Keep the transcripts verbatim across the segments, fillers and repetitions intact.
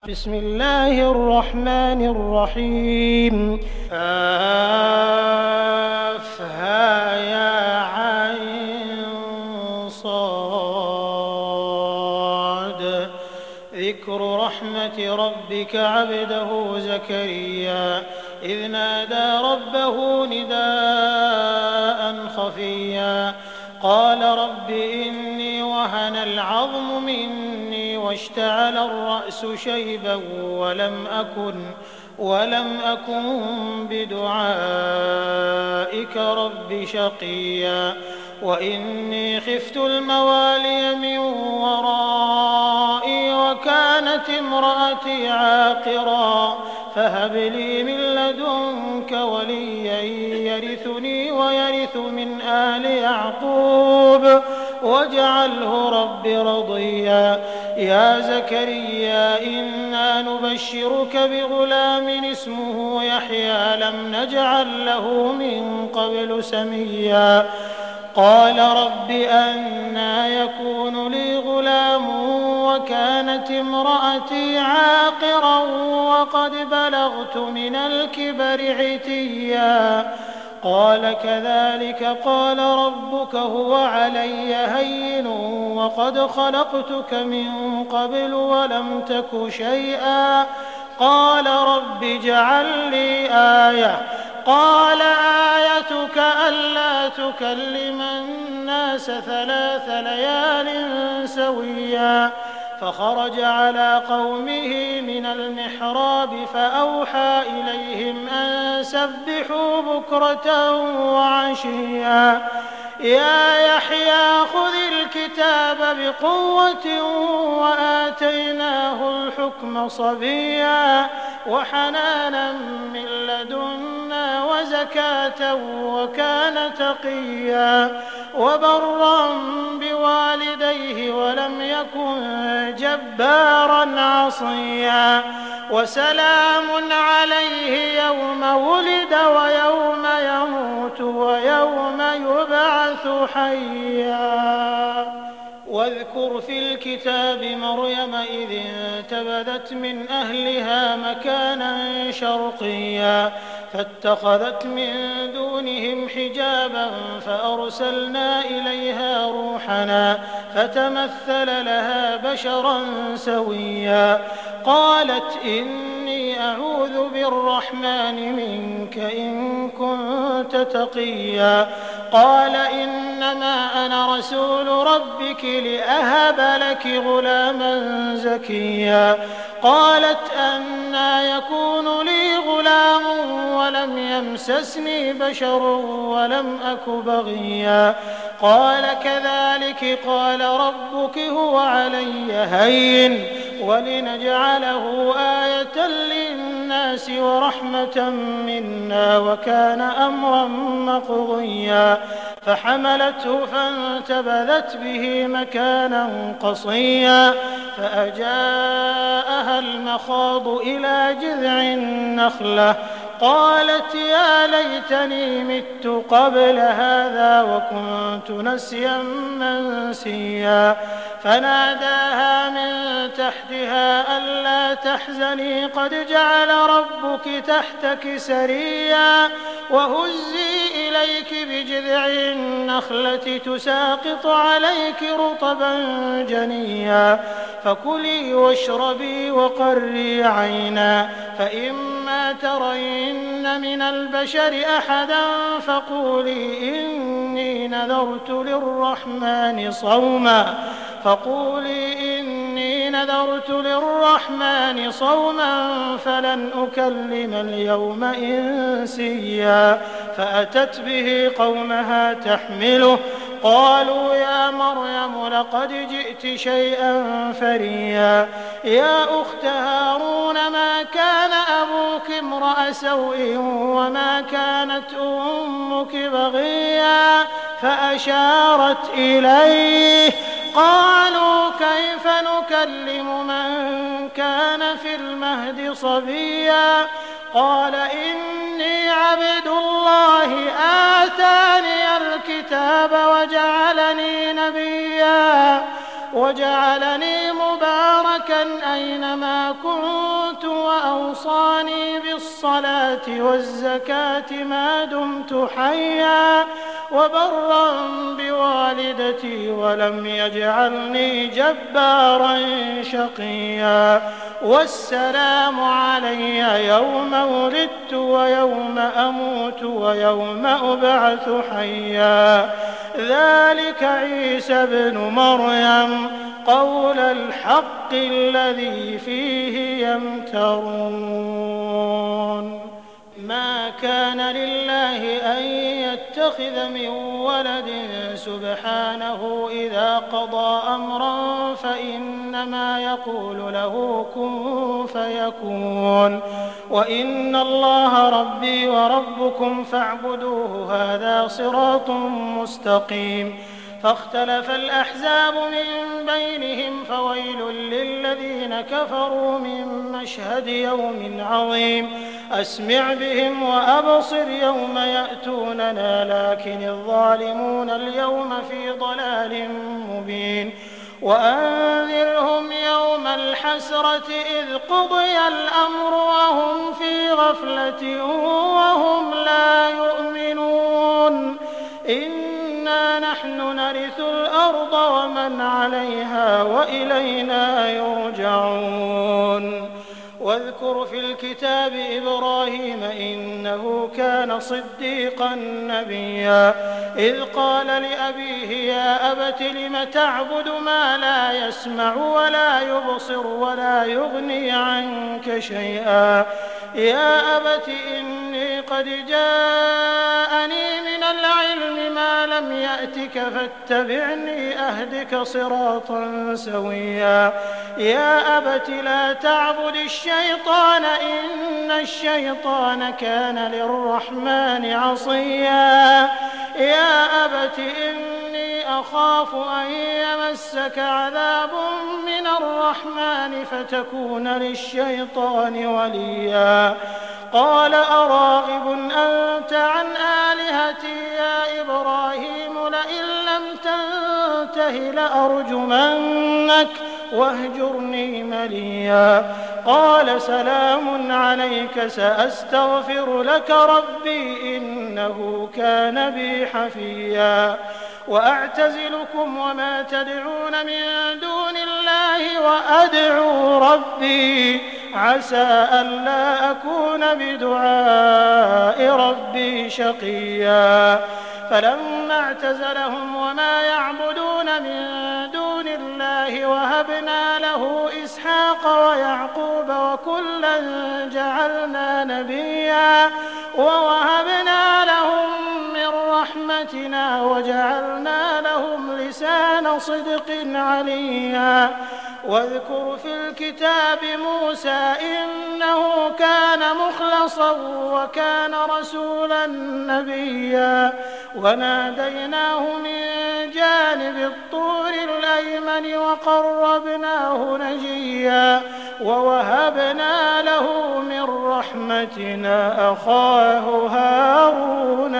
بسم الله الرحمن الرحيم كافها يا عين صاد ذكر رحمة ربك عبده زكريا إذ نادى ربه نداء خفيا قال رب إني وهن العظم مني واشتعل الرأس شيبا ولم أكن ولم أكن بدعائك رب شقيا وإني خفت الموالي من ورائي وكانت امرأتي عاقرا فهب لي من لدنك وليا يرثني ويرث من آل يعقوب واجعله رب رضيا يا زكريا إنا نبشرك بغلام اسمه يحيى لم نجعل له من قبل سميا قال رب أنى يكون لي غلام وكانت امرأتي عاقرا وقد بلغت من الكبر عتيا قال كذلك قال ربك هو علي هين وقد خلقتك من قبل ولم تك شيئا قال رب اجعل لي آية قال آيتك ألا تكلم الناس ثلاث ليال سويا فخرج على قومه من المحراب فأوحى إليهم أن سبحوا بكرة وعشيا يا يحيى خذ الكتاب بقوة وآتيناه الحكم صبيا وحنانا من لدنا وزكاة وكان تقيا وبرا بوالديه ولم يكن جبارا عصيا وسلام عليه يوم ولد ويوم يموت ويوم يبعث حيا واذكر في الكتاب مريم إذ انتبذت من أهلها مكانا شرقيا فاتخذت من دونهم حجابا فأرسلنا إليها روحنا فتمثل لها بشرا سويا قالت إني أعوذ بالرحمن منك إن كنت تقيا قال إنما أنا رسول ربك لأهب لك غلاما زكيا قالت أنى يكون لي غلام ولم يمسسني بشر ولم أك بغيا قال كذلك قال ربك هو علي هين ولنجعله آية للناس ورحمة منا وكان أمرا مقضيا فحملته فانتبذت به مكانا قصيا فأجاءها المخاض إلى جذع النخلة قالت يا ليتني مت قبل هذا وكنت نسيا منسيا فناداها من تحتها ألا تحزني قد جعل ربك تحتك سريا وهزي إليك بجذع النخلة تساقط عليك رطبا جنيا فكلي واشربي وقري عينا فإما ترين من البشر أحدا فقولي إني نذرت للرحمن صوما فقولي إني نذرت للرحمن صوما فلن أكلم اليوم إنسيا فأتت به قومها تحمله قالوا يا مريم لقد جئت شيئا فريا يا أخت هارون ما كان أبوك امرأ سوء وما كانت أمك بغيا فأشارت إليه قالوا كيف نكلم من كان في المهد صبيا قال إني عبد الله آتاني الكتاب وجعلني نبيا وجعلني مباركا أينما كنت وأوصاني بالصلاة والزكاة ما دمت حيا وبرا بوالدتي ولم يجعلني جبارا شقيا والسلام علي يوم ولدت ويوم أموت ويوم أبعث حيا ذلك عيسى ابن مريم قول الحق الذي فيه يمترون ما كان لله أن يتخذ من ولد سبحانه إذا قضى أمرا فإنما يقول له كن فيكون وإن الله ربي وربكم فاعبدوه هذا صراط مستقيم فاختلف الأحزاب من بينهم فويل للذين كفروا من مشهد يوم عظيم أسمع بهم وأبصر يوم يأتوننا لكن الظالمون اليوم في ضلال مبين وأنذرهم يوم الحسرة إذ قضي الأمر وهم في غفلة وهم لا يؤمنون إنا نحن نرث الأرض ومن عليها وإلينا يرجعون واذكر في الكتاب إبراهيم إنه كان صديقا نبيا إذ قال لأبيه يا أبت لم تعبد ما لا يسمع ولا يبصر ولا يغني عنك شيئا يا أبت إني قد جاءني من العلم ما لم يأتك فاتبعني أهدك صراطا سويا يا أبت لا تعبد الشيطان إن الشيطان كان للرحمن عصيا يا أبت إني أخاف أن يمسك عذاب من الرحمن فتكون للشيطان وليا قال أراغب أنت عن آلهتي يا إبراهيم لئن لم تنته لأرجمنك واهجرني مليا قال سلام عليك سأستغفر لك ربي إنه كان بي حفيا وأعتزلكم وما تدعون من دون الله وأدعو ربي عسى ألا أكون بدعاء ربي شقيا فلما اعتزلهم وما يعبدون من دون الله وهبنا له إسحاق ويعقوب وكلا جعلنا نبيا ووهبنا لهم من رحمتنا وجعلنا لهم لسان صدق عليا واذكر في الكتاب موسى إنه كان مخلصا وكان رسولا نبيا وناديناه من جانب الطور الأيمن وقربناه نجيا ووهبنا له من رحمتنا أخاه هارون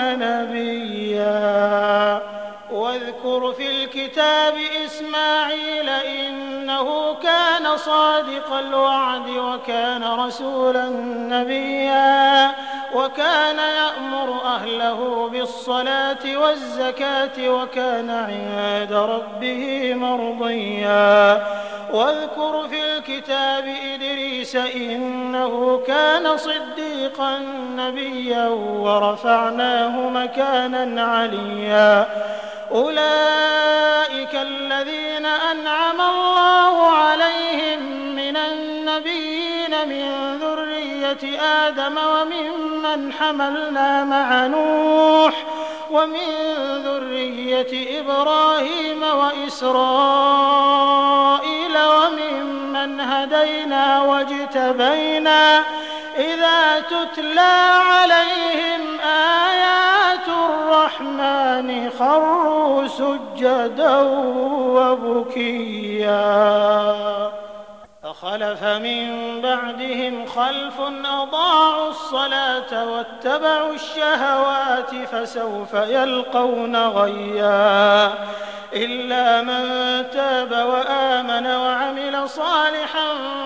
نبيا واذكر في الكتاب إسماعيل إنه كان صادق الوعد وكان رسولا نبيا وكان يأمر أهله بالصلاة والزكاة وكان عند ربه مرضيا واذكر في الكتاب إدريس إنه كان صديقا نبيا ورفعناه مكانا عليا أولئك الذين أنعم الله عليهم من النبيين من ذرية آدم وممن حملنا مع نوح ومن ذرية إبراهيم وإسرائيل وممن هدينا واجتبينا إذا تتلى عليهم آيات الرحمن خروا سجدا وبكيا فخلف من بعدهم خلف أضاعوا الصلاة واتبعوا الشهوات فسوف يلقون غيا إلا من تاب وآمن وعمل صالحا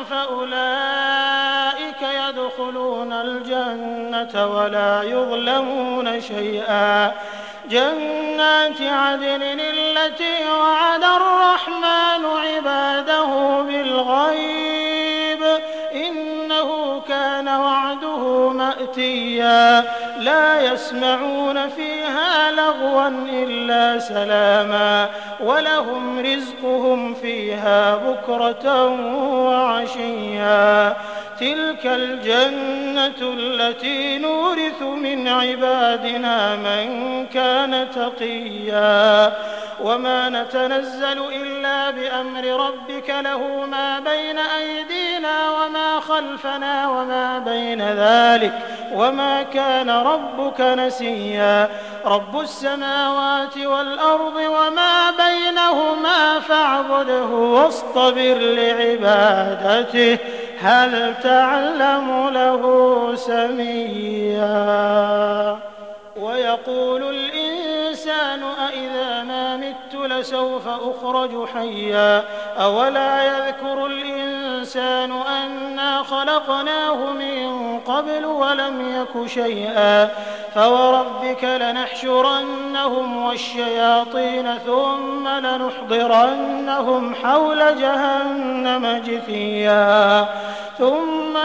فأولئك يدخلون الجنة ولا يظلمون شيئا. جنات عدن التي وعد الرحمن عباده بالغيب إنه كان وعده مأتيا. لا يسمعون فيها لغوا إلا سلاما ولهم رزقهم فيها بكرة وعشيا. تلك الجنة التي نورث من عبادنا من كان تقيا. وما نتنزل إلا بأمر ربك له ما بين أيدينا وما خلفنا وما بين ذلك وما كان ربك نسيا. رب السماوات والأرض وما بينهما فاعبده واصطبر لعبادته هل تعلم له سميا. ويقول الإنسان أإذا ما مت لسوف أخرج حيا. أولا يذكر الإنسان أنا خلقناه من قبل ولم يك شيئا. فوربك لنحشرنهم والشياطين ثم لنحضرنهم حول جهنم جثيا. ثم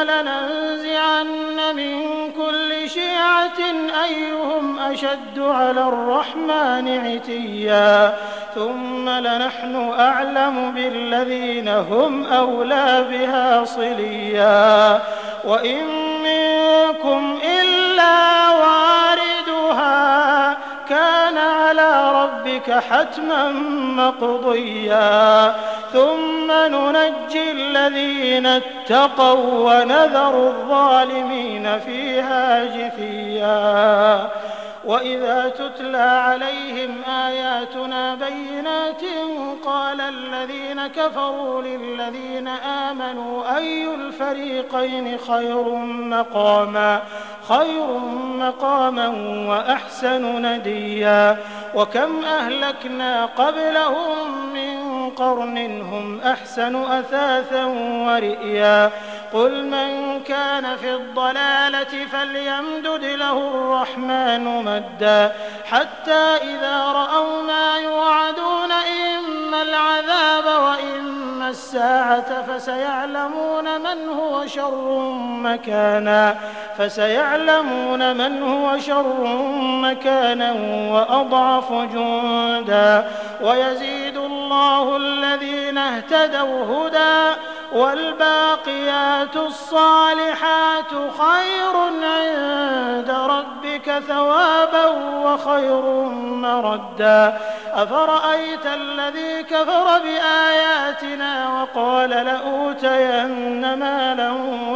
لننزعن من كل شيعة أيهم أشد على الرحمن عتيا. ثم لنحن أعلم بالذين هم أولى بها صليا. وإن منكم إلا واردها كان على ربك حتما مقضيا. ثم ننجي الذين اتقوا ونذر الظالمين فيها جثيا. وإذا تتلى عليهم آياتنا بينات قال الذين كفروا للذين آمنوا أي الفريقين خير مقاما خير مقاما وأحسن نديا. وكم أهلكنا قبلهم من قرن هم أحسن أثاثا ورئيا. قل من كان في الضلالة فليمدد له الرحمن مدا حتى إذا رأوا ما يوعدون إما العذاب وإما الساعة فسيعلمون من هو شر مكانا فسيعلمون من هو شر مكانا وأضعف جندا. ويزيد الله الذين اهتدوا هدى والباقيات الصالحات خير عند ربك ثوابا وخير مردا. أفرأيت الذي كفر بآياتنا وقال لأوتين مالا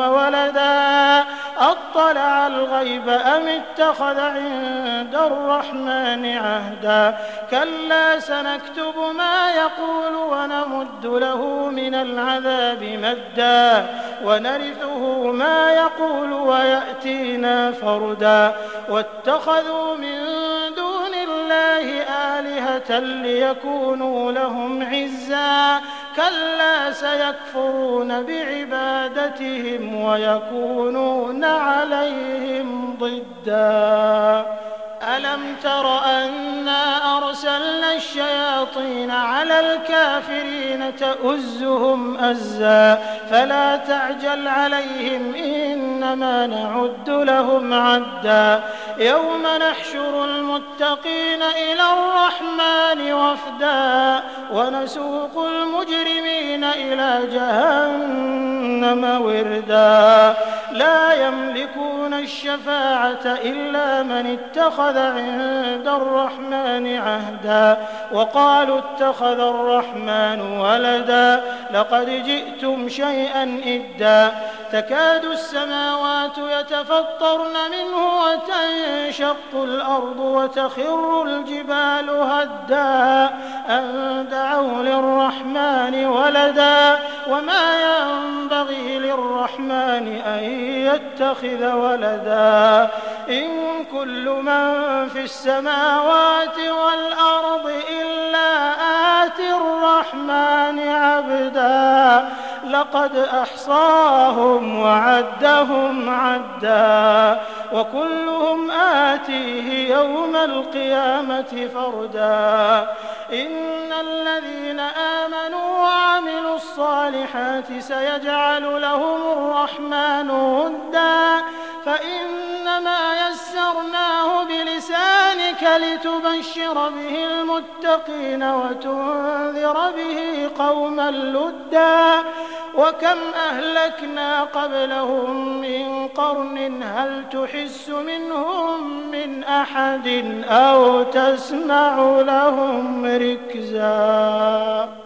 وولدا أطلع الغيب أم اتخذ عند الرحمن عهدا. كلا سنكتب ما يقول ونمد له من العذاب مدا ونرثه ما يقول ويأتينا فردا. واتخذوا من دون الله آلهة ليكونوا لهم عزا. كلا سيكفرون بعبادتهم ويكونون عليهم ضدا. ألم تر أنا أرسلنا الشياطين على الكافرين تؤزهم أزا فلا تعجل عليهم إنما نعد لهم عدا. يوم نحشر المتقين إلى الرحمن وفدا ونسوق المجرمين إلى جهنم وردا. لا يملكون الشفاعة إلا من اتخذ عند الرحمن عهدا. وقالوا اتخذ الرحمن ولدا لقد جئتم شيئا إدا. تكاد السماوات يتفطرن منه وتنشق الأرض وتخر الجبال هدا أن دعوا للرحمن ولدا وما ينبغي للرحمن أن يتخذ ولدا. إن كل من في السماوات والأرض إلا آتي الرحمن عبدا لقد أحصاهم وعدهم عدا وكلهم آتيه يوم القيامة فردا إن الذين آمنوا وعملوا الصالحات سيجعل لهم الرحمن ودا فإنما يسرناه بلسانك لتبشر به المتقين وتنذر به قوما لدا وكم أهلكنا قبلهم من قرن هل تحس منهم من أحد أو تسمع لهم ركزا.